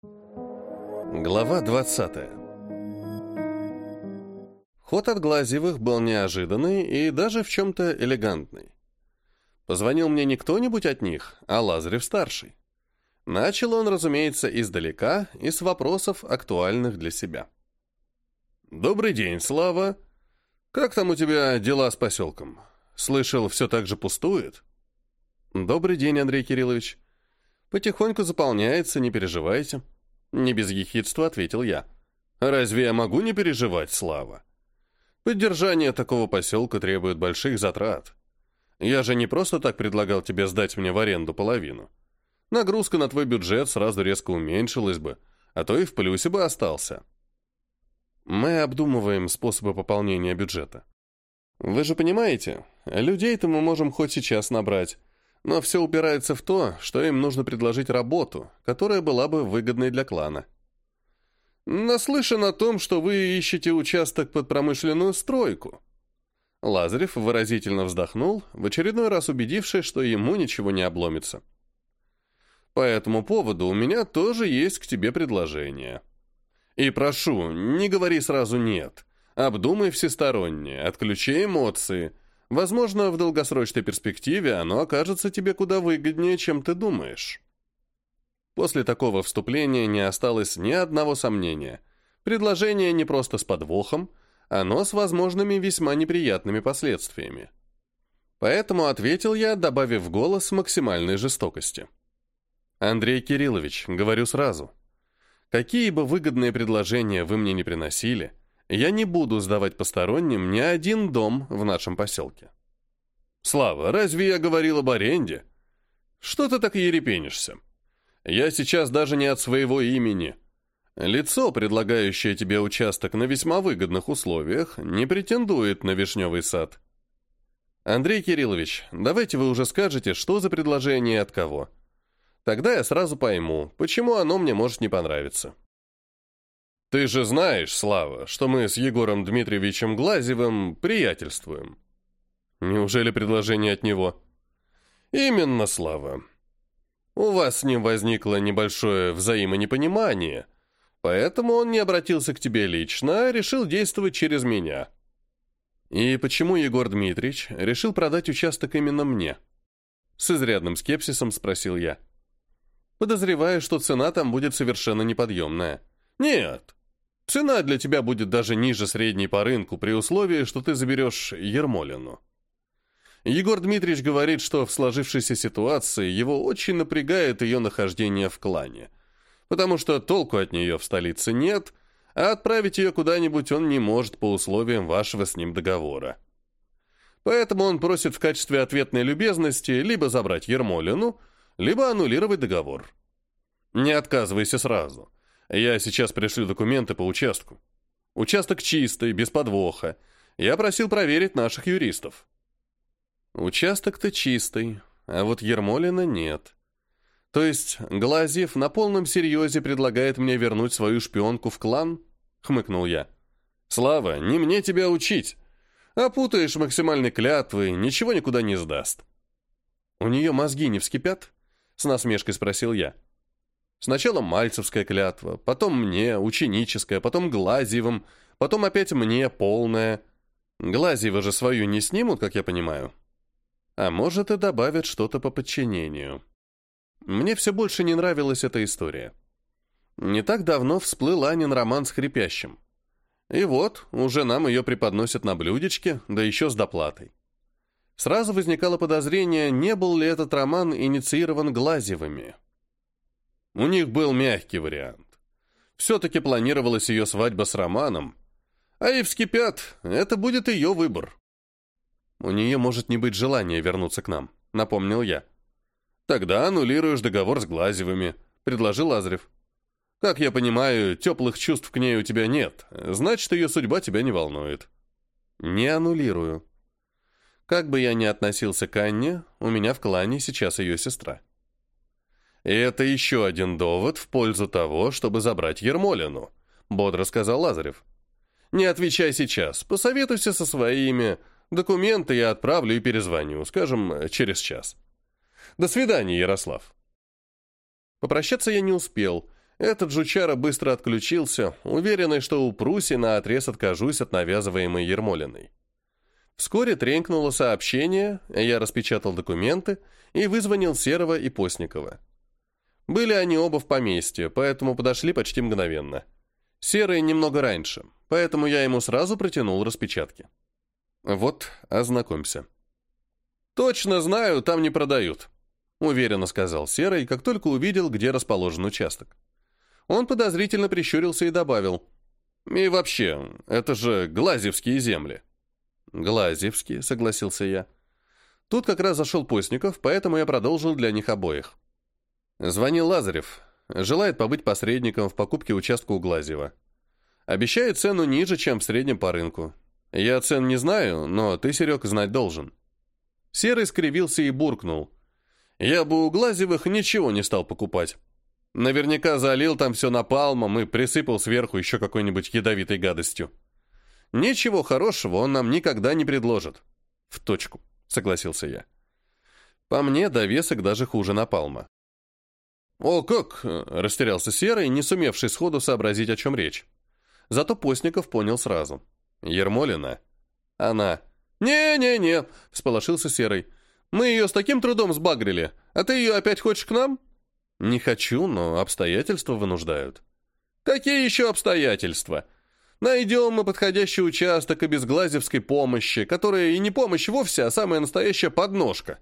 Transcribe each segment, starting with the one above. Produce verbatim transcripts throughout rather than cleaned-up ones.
Глава двадцатая. Ход от Глазьевых был неожиданный и даже в чем-то элегантный. Позвонил мне не кто-нибудь от них, а Лазарев-старший. Начал он, разумеется, издалека и с вопросов, актуальных для себя. «Добрый день, Слава. Как там у тебя дела с поселком? Слышал, все так же пустует?» «Добрый день, Андрей Кириллович. Потихоньку заполняется, не переживайте». Не без ехидства ответил я. «Разве я могу не переживать, Слава? Поддержание такого поселка требует больших затрат. Я же не просто так предлагал тебе сдать мне в аренду половину. Нагрузка на твой бюджет сразу резко уменьшилась бы, а то и в плюсе бы остался». Мы обдумываем способы пополнения бюджета. Вы же понимаете, людей-то мы можем хоть сейчас набрать, но все упирается в то, что им нужно предложить работу, которая была бы выгодной для клана. Наслышан о том, что вы ищете участок под промышленную стройку. Лазарев выразительно вздохнул, в очередной раз убедившись, что ему ничего не обломится. По этому поводу у меня тоже есть к тебе предложение. И прошу, не говори сразу «нет». Обдумай всесторонне, отключи эмоции. Возможно, в долгосрочной перспективе оно окажется тебе куда выгоднее, чем ты думаешь. После такого вступления не осталось ни одного сомнения. Предложение не просто с подвохом, оно с возможными весьма неприятными последствиями. Поэтому ответил я, добавив в голос максимальной жестокости. «Андрей Кириллович, говорю сразу, какие бы выгодные предложения вы мне не приносили, я не буду сдавать посторонним ни один дом в нашем поселке». «Слава, разве я говорил об аренде? Что ты так ерепенишься? Я сейчас даже не от своего имени. Лицо, предлагающее тебе участок на весьма выгодных условиях, не претендует на вишневый сад». «Андрей Кириллович, давайте вы уже скажете, что за предложение и от кого. Тогда я сразу пойму, почему оно мне может не понравиться». «Ты же знаешь, Слава, что мы с Егором Дмитриевичем Глазьевым приятельствуем». «Неужели предложение от него?» «Именно, Слава. У вас с ним возникло небольшое взаимонепонимание, поэтому он не обратился к тебе лично, а решил действовать через меня». «И почему Егор Дмитриевич решил продать участок именно мне?» С изрядным скепсисом спросил я. «Подозреваю, что цена там будет совершенно неподъемная». «Нет, цена для тебя будет даже ниже средней по рынку при условии, что ты заберешь Ермолину. Егор Дмитриевич говорит, что в сложившейся ситуации его очень напрягает ее нахождение в клане, потому что толку от нее в столице нет, а отправить ее куда-нибудь он не может по условиям вашего с ним договора. Поэтому он просит в качестве ответной любезности либо забрать Ермолину, либо аннулировать договор. Не отказывайся сразу. Я сейчас пришлю документы по участку. Участок чистый, без подвоха. Я просил проверить наших юристов». «Участок-то чистый, а вот Ермолина нет. То есть Глазьев на полном серьезе предлагает мне вернуть свою шпионку в клан?» — хмыкнул я. «Слава, не мне тебя учить. Опутаешь максимальной клятвой, ничего никуда не сдаст». «У нее мозги не вскипят?» — с насмешкой спросил я. «Сначала мальцевская клятва, потом мне, ученическая, потом Глазьевым, потом опять мне, полная. Глазьева же свою не снимут, как я понимаю. А может, и добавят что-то по подчинению». Мне все больше не нравилась эта история. Не так давно всплыл Анин роман с Хрипящим. И вот, уже нам ее преподносят на блюдечке, да еще с доплатой. Сразу возникало подозрение, не был ли этот роман инициирован Глазьевыми. У них был мягкий вариант. Все-таки планировалась ее свадьба с Романом. А и вскипят, это будет ее выбор. «У нее может не быть желания вернуться к нам», — напомнил я. «Тогда аннулируешь договор с Глазьевыми», — предложил Лазарев. «Как я понимаю, теплых чувств к ней у тебя нет, значит, ее судьба тебя не волнует». «Не аннулирую. Как бы я ни относился к Анне, у меня в клане сейчас ее сестра». «И это еще один довод в пользу того, чтобы забрать Ермолину», — бодро сказал Лазарев. «Не отвечай сейчас, посоветуйся со своими. Документы я отправлю и перезвоню, скажем, через час. До свидания, Ярослав». Попрощаться я не успел. Этот жучара быстро отключился, уверенный, что упрусь и наотрез откажусь от навязываемой Ермолиной. Вскоре тренькнуло сообщение, я распечатал документы и вызвонил Серого и Постникова. Были они оба в поместье, поэтому подошли почти мгновенно. Серый немного раньше, поэтому я ему сразу протянул распечатки. Вот, ознакомься. «Точно знаю, там не продают», — уверенно сказал Серый, как только увидел, где расположен участок. Он подозрительно прищурился и добавил: «И вообще, это же Глазьевские земли». «Глазьевские», — согласился я. Тут как раз зашел Постников, поэтому я продолжил для них обоих. Звонил Лазарев. Желает побыть посредником в покупке участка у Глазьева. Обещает цену ниже, чем в среднем по рынку. Я цен не знаю, но ты, Серег, знать должен. Серый скривился и буркнул: «Я бы у Глазьевых ничего не стал покупать. Наверняка залил там все напалмом и присыпал сверху еще какой-нибудь ядовитой гадостью. Ничего хорошего он нам никогда не предложит». «В точку», — согласился я. «По мне, довесок даже хуже напалма». «О, как!» — растерялся Серый, не сумевший сходу сообразить, о чем речь. Зато Постников понял сразу. «Ермолина?» «Она». «Не-не-не», — всполошился Серый. «Мы ее с таким трудом сбагрили, а ты ее опять хочешь к нам?» «Не хочу, но обстоятельства вынуждают». «Какие еще обстоятельства? Найдем мы подходящий участок и без глазьевской помощи, которая и не помощь вовсе, а самая настоящая подножка».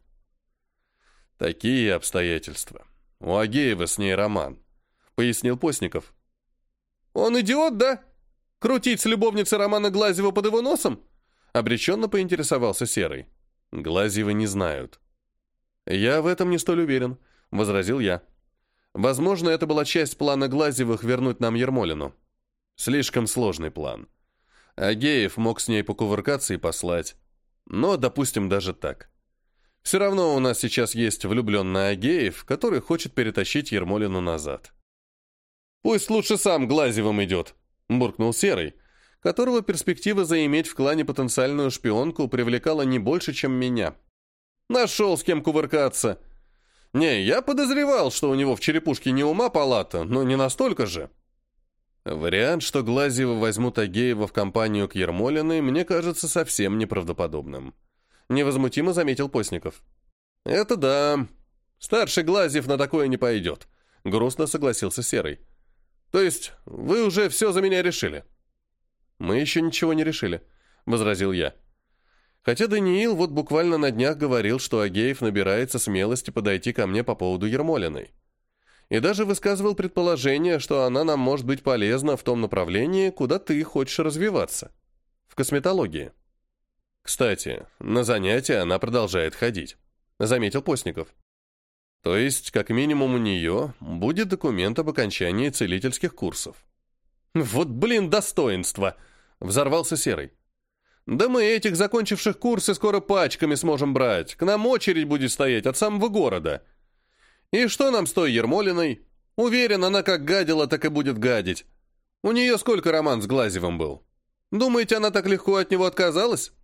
«Такие обстоятельства. У Агеева с ней роман», — пояснил Постников. «Он идиот, да? Крутить с любовницей Романа Глазьева под его носом?» — обреченно поинтересовался Серый. «Глазьевы не знают». «Я в этом не столь уверен», — возразил я. «Возможно, это была часть плана Глазьевых вернуть нам Ермолину. Слишком сложный план. Агеев мог с ней покувыркаться и послать. Но, допустим, даже так. Все равно у нас сейчас есть влюбленный Агеев, который хочет перетащить Ермолину назад». «Пусть лучше сам Глазьевым идет», — буркнул Серый, которого перспектива заиметь в клане потенциальную шпионку привлекала не больше, чем меня. «Нашел с кем кувыркаться. Не, я подозревал, что у него в черепушке не ума палата, но не настолько же». Вариант, что Глазьевы возьмут Агеева в компанию к Ермолиной, мне кажется совсем неправдоподобным. Невозмутимо заметил Постников. «Это да. Старший Глазьев на такое не пойдет», — грустно согласился Серый. «То есть вы уже все за меня решили?» «Мы еще ничего не решили», — возразил я. Хотя Даниил вот буквально на днях говорил, что Агеев набирается смелости подойти ко мне по поводу Ермолиной. И даже высказывал предположение, что она нам может быть полезна в том направлении, куда ты хочешь развиваться. В косметологии. Кстати, на занятия она продолжает ходить, заметил Постников. То есть, как минимум у нее будет документ об окончании целительских курсов. «Вот, блин, достоинство!» — взорвался Серый. «Да мы этих закончивших курсы скоро пачками сможем брать. К нам очередь будет стоять от самого города. И что нам с той Ермолиной? Уверен, она как гадила, так и будет гадить. У нее сколько роман с Глазьевым был? Думаете, она так легко от него отказалась?»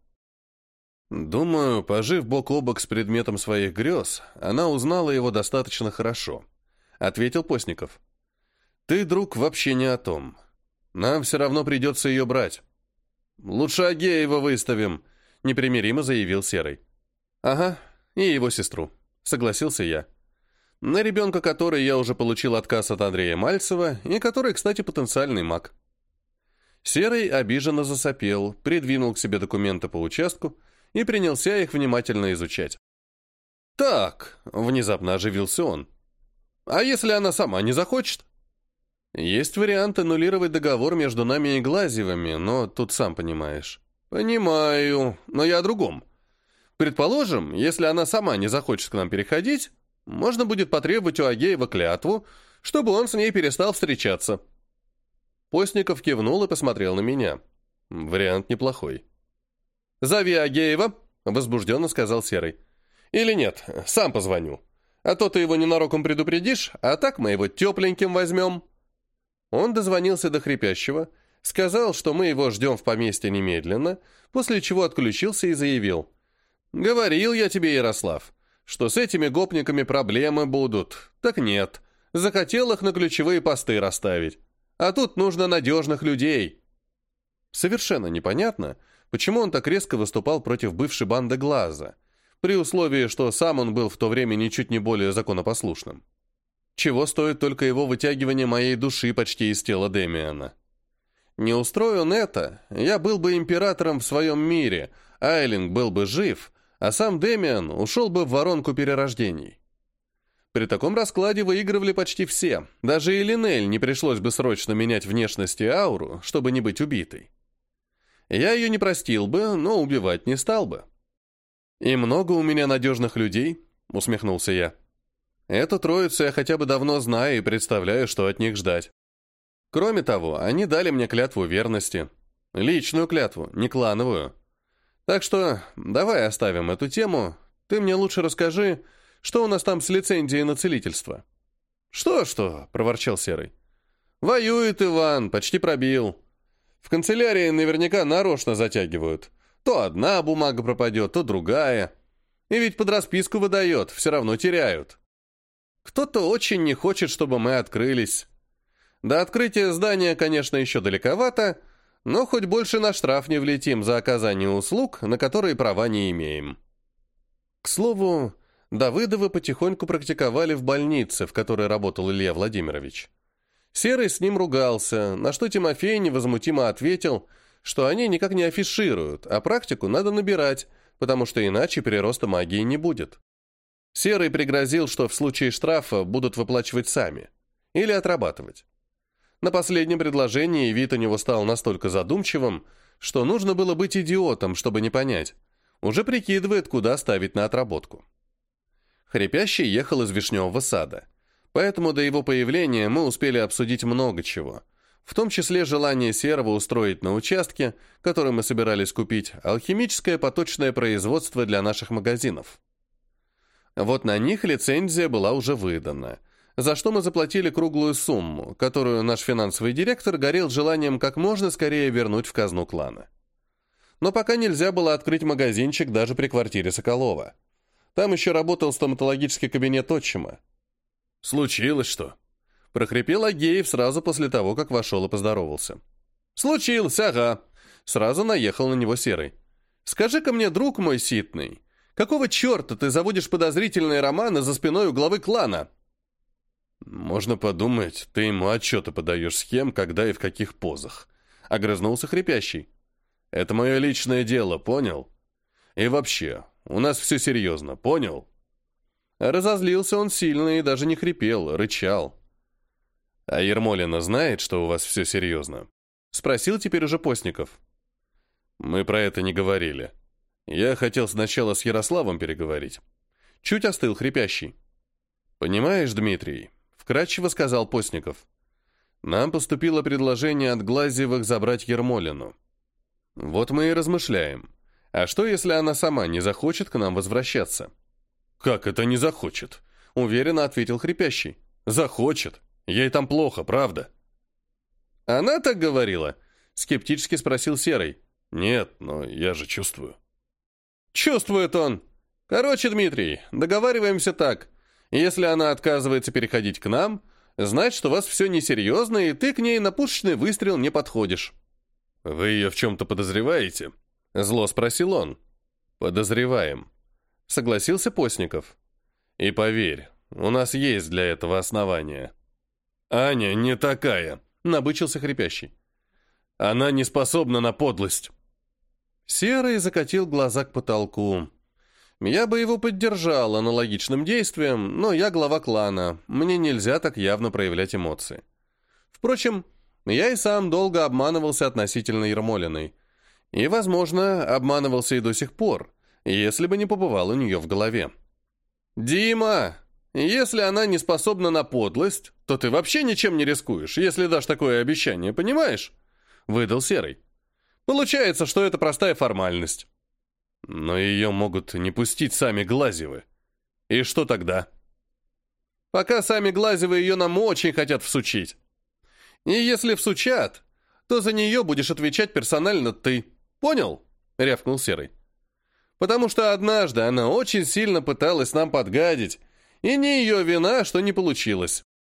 Думаю, пожив бок о бок с предметом своих грез, она узнала его достаточно хорошо, — ответил Постников. Ты, друг, вообще не о том. Нам все равно придется ее брать. Лучше Агеева выставим, — непримиримо заявил Серый. Ага, и его сестру, — согласился я. На ребенка, который я уже получил отказ от Андрея Мальцева, и который, кстати, потенциальный маг. Серый обиженно засопел, придвинул к себе документы по участку и принялся их внимательно изучать. «Так», — внезапно оживился он, — «а если она сама не захочет?» «Есть вариант аннулировать договор между нами и Глазьевыми, но тут сам понимаешь». «Понимаю, но я о другом. Предположим, если она сама не захочет к нам переходить, можно будет потребовать у Агеева клятву, чтобы он с ней перестал встречаться». Постников кивнул и посмотрел на меня. Вариант неплохой. «Зови Агеева», — возбужденно сказал Серый. «Или нет, сам позвоню. А то ты его ненароком предупредишь, а так мы его тепленьким возьмем». Он дозвонился до хрипящего, сказал, что мы его ждем в поместье немедленно, после чего отключился и заявил. «Говорил я тебе, Ярослав, что с этими гопниками проблемы будут. Так нет. Захотел их на ключевые посты расставить. А тут нужно надежных людей. Совершенно непонятно, почему он так резко выступал против бывшей банды Глаза, при условии, что сам он был в то время ничуть не более законопослушным. Чего стоит только его вытягивание моей души почти из тела Демиана. Не устрою он это, я был бы императором в своем мире, Айлинг был бы жив, а сам Демиан ушел бы в воронку перерождений. При таком раскладе выигрывали почти все, даже и Линель не пришлось бы срочно менять внешность и ауру, чтобы не быть убитой. Я ее не простил бы, но убивать не стал бы. «И много у меня надежных людей?» — усмехнулся я. «Эту троицу я хотя бы давно знаю и представляю, что от них ждать. Кроме того, они дали мне клятву верности. Личную клятву, не клановую. Так что давай оставим эту тему. Ты мне лучше расскажи, что у нас там с лицензией на целительство». «Что-что?» — проворчал Серый. «Воюет Иван, почти пробил. В канцелярии наверняка нарочно затягивают. То одна бумага пропадет, то другая. И ведь под расписку выдает, все равно теряют. Кто-то очень не хочет, чтобы мы открылись. До открытия здания, конечно, еще далековато, но хоть больше на штраф не влетим за оказание услуг, на которые права не имеем». К слову, Давыдовы потихоньку практиковали в больнице, в которой работал Илья Владимирович. Серый с ним ругался, на что Тимофей невозмутимо ответил, что они никак не афишируют, а практику надо набирать, потому что иначе прироста магии не будет. Серый пригрозил, что в случае штрафа будут выплачивать сами или отрабатывать. На последнем предложении вид у него стал настолько задумчивым, что нужно было быть идиотом, чтобы не понять. Уже прикидывает, куда ставить на отработку. Хрипящий ехал из Вишневого сада, поэтому до его появления мы успели обсудить много чего, в том числе желание Серого устроить на участке, который мы собирались купить, алхимическое поточное производство для наших магазинов. Вот на них лицензия была уже выдана, за что мы заплатили круглую сумму, которую наш финансовый директор горел желанием как можно скорее вернуть в казну клана. Но пока нельзя было открыть магазинчик даже при квартире Соколова. Там еще работал стоматологический кабинет отчима. «Случилось что?» — прохрипел Агеев сразу после того, как вошел и поздоровался. «Случилось, ага!» — сразу наехал на него Серый. «Скажи-ка мне, друг мой ситный, какого черта ты заводишь подозрительные романы за спиной у главы клана?» «Можно подумать, ты ему отчеты подаешь с кем, когда и в каких позах», — огрызнулся хрипящий. «Это мое личное дело, понял? И вообще, у нас все серьезно, понял?» Разозлился он сильно и даже не хрипел, рычал. «А Ермолина знает, что у вас все серьезно?» — спросил теперь уже Постников. «Мы про это не говорили. Я хотел сначала с Ярославом переговорить». Чуть остыл хрипящий. «Понимаешь, Дмитрий», — вкратчиво сказал Постников, «нам поступило предложение от Глазьевых забрать Ермолину. Вот мы и размышляем. А что, если она сама не захочет к нам возвращаться?» «Как это не захочет?» — уверенно ответил хрипящий. «Захочет. Ей там плохо, правда?» «Она так говорила?» — скептически спросил Серый. «Нет, но я же чувствую». «Чувствует он. Короче, Дмитрий, договариваемся так. Если она отказывается переходить к нам, значит, у вас все несерьезно, и ты к ней на пушечный выстрел не подходишь». «Вы ее в чем-то подозреваете?» — зло спросил он. «Подозреваем», — согласился Постников. «И поверь, у нас есть для этого основания». «Аня не такая», — набычился хрипящий. «Она не способна на подлость». Серый закатил глаза к потолку. Я бы его поддержал аналогичным действием, но я глава клана, мне нельзя так явно проявлять эмоции. Впрочем, я и сам долго обманывался относительно Ермолиной. И, возможно, обманывался и до сих пор, если бы не побывал у нее в голове. «Дима, если она не способна на подлость, то ты вообще ничем не рискуешь, если дашь такое обещание, понимаешь?» — выдал Серый. «Получается, что это простая формальность». «Но ее могут не пустить сами Глазьевы. И что тогда?» «Пока сами Глазьевы ее нам очень хотят всучить. И если всучат, то за нее будешь отвечать персонально ты. Понял?» — рявкнул Серый. «Потому что однажды она очень сильно пыталась нам подгадить, и не ее вина, что не получилось.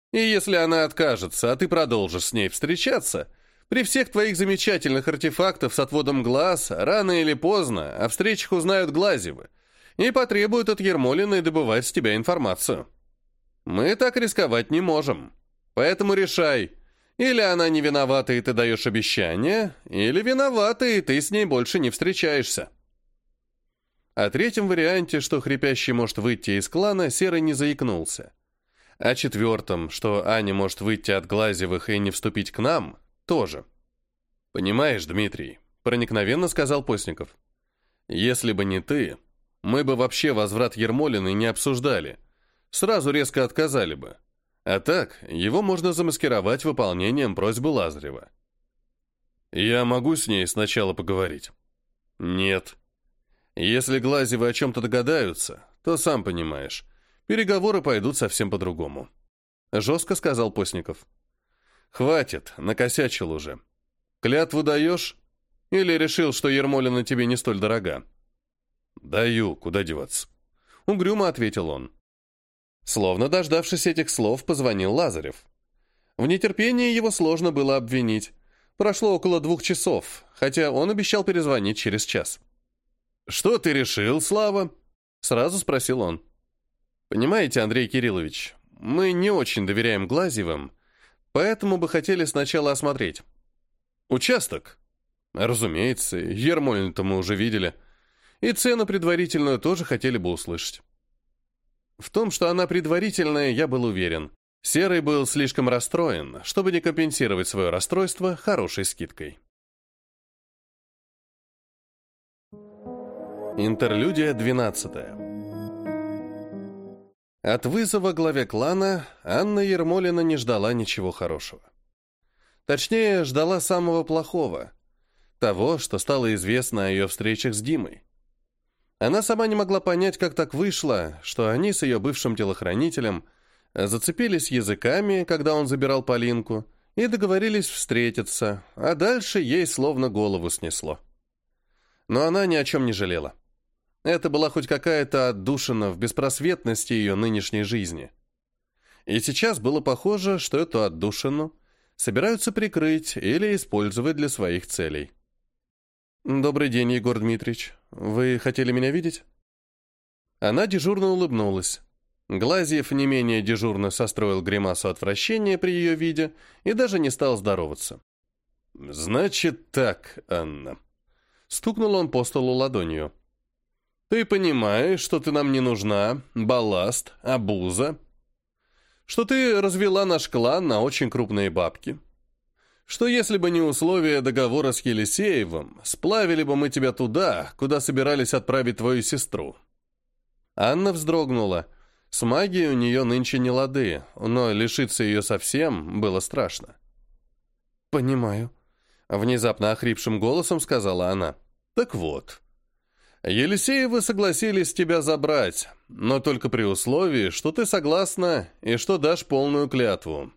И если она откажется, а ты продолжишь с ней встречаться, при всех твоих замечательных артефактах с отводом глаз, рано или поздно о встречах узнают Глазьевы и потребуют от Ермолиной добывать с тебя информацию. Мы так рисковать не можем. Поэтому решай, или она не виновата, и ты даешь обещание, или виновата, и ты с ней больше не встречаешься. О третьем варианте, что хрипящий может выйти из клана, Серый не заикнулся. О четвертом, что Аня может выйти от Глазьевых и не вступить к нам, тоже. «Понимаешь, Дмитрий», — проникновенно сказал Постников, «если бы не ты, мы бы вообще возврат Ермолиной не обсуждали, сразу резко отказали бы. А так, его можно замаскировать выполнением просьбы Лазарева». «Я могу с ней сначала поговорить?» «Нет. Если Глазьевы о чем-то догадаются, то, сам понимаешь, переговоры пойдут совсем по-другому», — жестко сказал Постников. «Хватит, накосячил уже. Клятву даешь? Или решил, что Ермолина тебе не столь дорога?» «Даю, куда деваться?» — угрюмо ответил он. Словно дождавшись этих слов, позвонил Лазарев. В нетерпении его сложно было обвинить. Прошло около двух часов, хотя он обещал перезвонить через час. «Что ты решил, Слава?» — сразу спросил он. «Понимаете, Андрей Кириллович, мы не очень доверяем Глазьевым, поэтому бы хотели сначала осмотреть. Участок? Разумеется, Ермолину-то мы уже видели. И цену предварительную тоже хотели бы услышать». В том, что она предварительная, я был уверен. Серый был слишком расстроен, чтобы не компенсировать свое расстройство хорошей скидкой. Интерлюдия двенадцатая. От вызова главе клана Анна Ермолина не ждала ничего хорошего. Точнее, ждала самого плохого. Того, что стало известно о ее встречах с Димой. Она сама не могла понять, как так вышло, что они с ее бывшим телохранителем зацепились языками, когда он забирал Полинку, и договорились встретиться, а дальше ей словно голову снесло. Но она ни о чем не жалела. Это была хоть какая-то отдушина в беспросветности ее нынешней жизни. И сейчас было похоже, что эту отдушину собираются прикрыть или использовать для своих целей. «Добрый день, Егор Дмитриевич. Вы хотели меня видеть?» Она дежурно улыбнулась. Глазьев не менее дежурно состроил гримасу отвращения при ее виде и даже не стал здороваться. «Значит так, Анна». Стукнул он по столу ладонью. «Ты понимаешь, что ты нам не нужна, балласт, обуза? Что ты развела наш клан на очень крупные бабки? Что если бы не условия договора с Елисеевым, сплавили бы мы тебя туда, куда собирались отправить твою сестру?» Анна вздрогнула. С магией у нее нынче не лады, но лишиться ее совсем было страшно. «Понимаю», — внезапно охрипшим голосом сказала она. «Так вот, Елисеевы согласились тебя забрать, но только при условии, что ты согласна и что дашь полную клятву.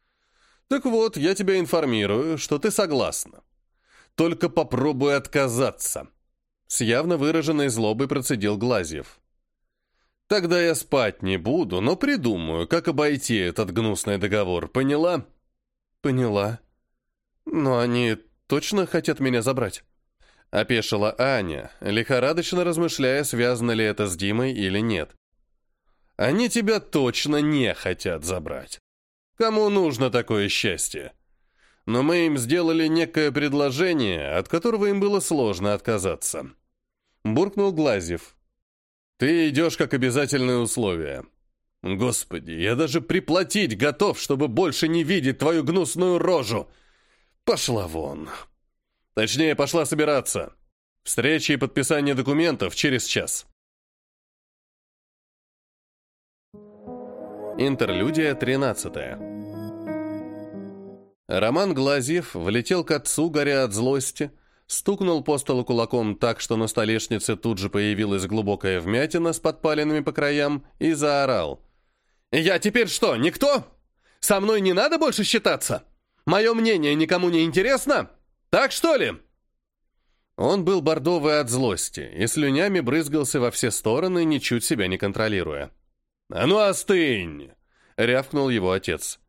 Так вот, я тебя информирую, что ты согласна. Только попробуй отказаться». С явно выраженной злобой процедил Глазьев. «Тогда я спать не буду, но придумаю, как обойти этот гнусный договор, поняла?» «Поняла. Но они точно хотят меня забрать?» Опешила Аня, лихорадочно размышляя, связано ли это с Димой или нет. «Они тебя точно не хотят забрать. Кому нужно такое счастье? Но мы им сделали некое предложение, от которого им было сложно отказаться». Буркнул Глазьев. «Ты идешь как обязательное условие. Господи, я даже приплатить готов, чтобы больше не видеть твою гнусную рожу. Пошла вон. Точнее, пошла собираться. Встреча и подписание документов через час». Интерлюдия тринадцатая. Роман Глазьев влетел к отцу, горя от злости, стукнул по столу кулаком так, что на столешнице тут же появилась глубокая вмятина с подпалинами по краям, и заорал. «Я теперь что, никто? Со мной не надо больше считаться? Мое мнение никому не интересно? Так что ли?» Он был бордовый от злости и слюнями брызгался во все стороны, ничуть себя не контролируя. «А ну остынь!» — рявкнул его отец.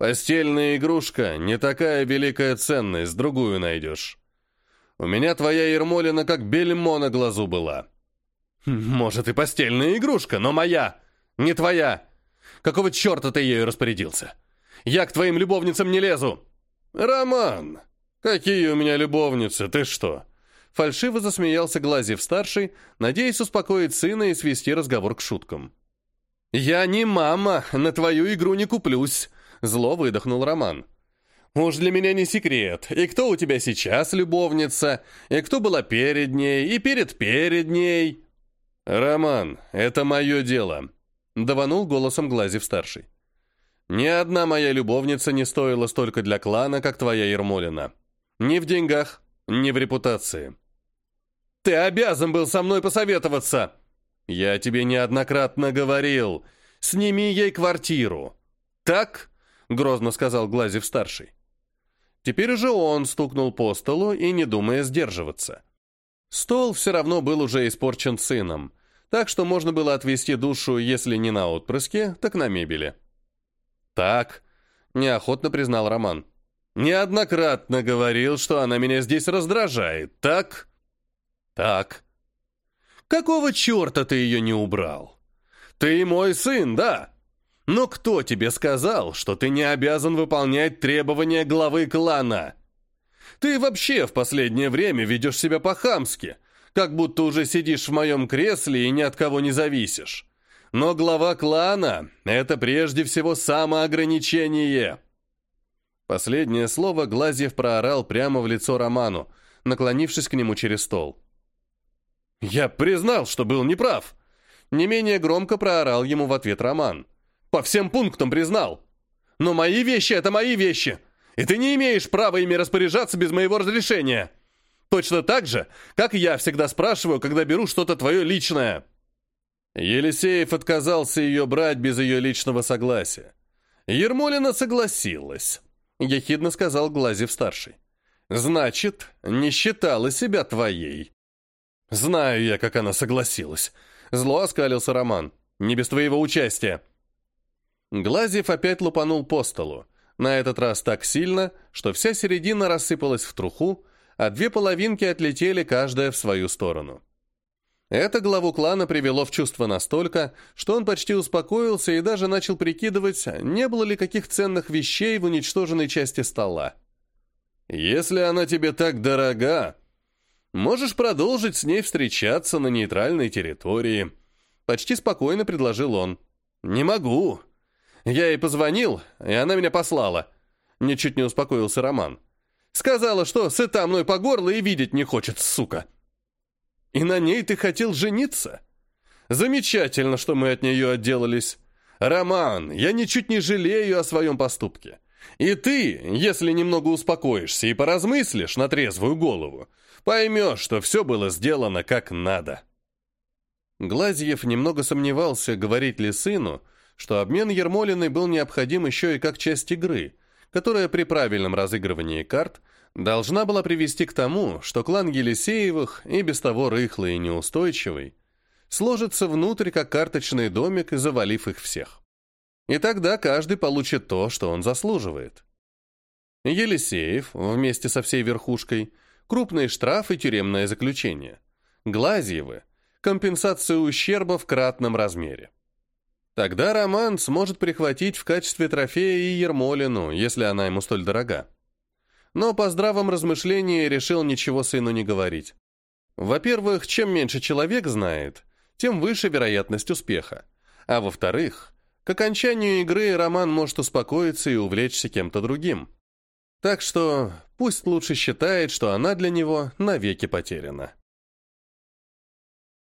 Постельная игрушка — не такая великая ценность, другую найдешь. У меня твоя Ермолина как бельмо на глазу была. Может, и постельная игрушка, но моя, не твоя. Какого черта ты ею распорядился? Я к твоим любовницам не лезу. Роман, какие у меня любовницы, ты что? Фальшиво засмеялся Глазьев-старший, надеясь успокоить сына и свести разговор к шуткам. «Я не мама, на твою игру не куплюсь», — зло выдохнул Роман. «Уж для меня не секрет, и кто у тебя сейчас любовница, и кто была перед ней, и перед-перед ней». «Роман, это мое дело», — даванул голосом Глазьев-старший. «Ни одна моя любовница не стоила столько для клана, как твоя Ермолина. Ни в деньгах, ни в репутации». «Ты обязан был со мной посоветоваться!» «Я тебе неоднократно говорил, сними ей квартиру». «Так?» — грозно сказал Глазьев-старший. Теперь уже он стукнул по столу и не думая сдерживаться. Стол все равно был уже испорчен сыном, так что можно было отвести душу, если не на отпрыске, так на мебели. «Так», — неохотно признал Роман. «Неоднократно говорил, что она меня здесь раздражает, так?» «Так». «Какого черта ты ее не убрал? Ты мой сын, да? Но кто тебе сказал, что ты не обязан выполнять требования главы клана? Ты вообще в последнее время ведешь себя по-хамски, как будто уже сидишь в моем кресле и ни от кого не зависишь. Но глава клана — это прежде всего самоограничение». Последнее слово Глазьев проорал прямо в лицо Роману, наклонившись к нему через стол. «Я признал, что был неправ!» Не менее громко проорал ему в ответ Роман. «По всем пунктам признал! Но мои вещи — это мои вещи, и ты не имеешь права ими распоряжаться без моего разрешения! Точно так же, как я всегда спрашиваю, когда беру что-то твое личное!» Елисеев отказался ее брать без ее личного согласия. Ермолина согласилась, ехидно сказал Глазьев-старший. «Значит, не считала себя твоей». «Знаю я, как она согласилась», — зло оскалился Роман. «Не без твоего участия». Глазьев опять лупанул по столу, на этот раз так сильно, что вся середина рассыпалась в труху, а две половинки отлетели каждая в свою сторону. Это главу клана привело в чувство настолько, что он почти успокоился и даже начал прикидывать, не было ли каких ценных вещей в уничтоженной части стола. «Если она тебе так дорога, можешь продолжить с ней встречаться на нейтральной территории», — почти спокойно предложил он. «Не могу. Я ей позвонил, и она меня послала». Ничуть не успокоился Роман. «Сказала, что сыта мной по горло и видеть не хочет, сука». «И на ней ты хотел жениться? Замечательно, что мы от нее отделались. Роман, я ничуть не жалею о своем поступке. И ты, если немного успокоишься и поразмыслишь на трезвую голову, поймешь, что все было сделано как надо». Глазьев немного сомневался, говорить ли сыну, что обмен Ермолиной был необходим еще и как часть игры, которая при правильном разыгрывании карт должна была привести к тому, что клан Елисеевых, и без того рыхлый и неустойчивый, сложится внутрь как карточный домик, завалив их всех. И тогда каждый получит то, что он заслуживает. Елисеев, вместе со всей верхушкой, крупный штраф и тюремное заключение. Глазьевы – компенсация ущерба в кратном размере. Тогда Роман сможет прихватить в качестве трофея и Ермолину, если она ему столь дорога. Но по здравом размышлении решил ничего сыну не говорить. Во-первых, чем меньше человек знает, тем выше вероятность успеха. А во-вторых, к окончанию игры Роман может успокоиться и увлечься кем-то другим. Так что пусть лучше считает, что она для него навеки потеряна.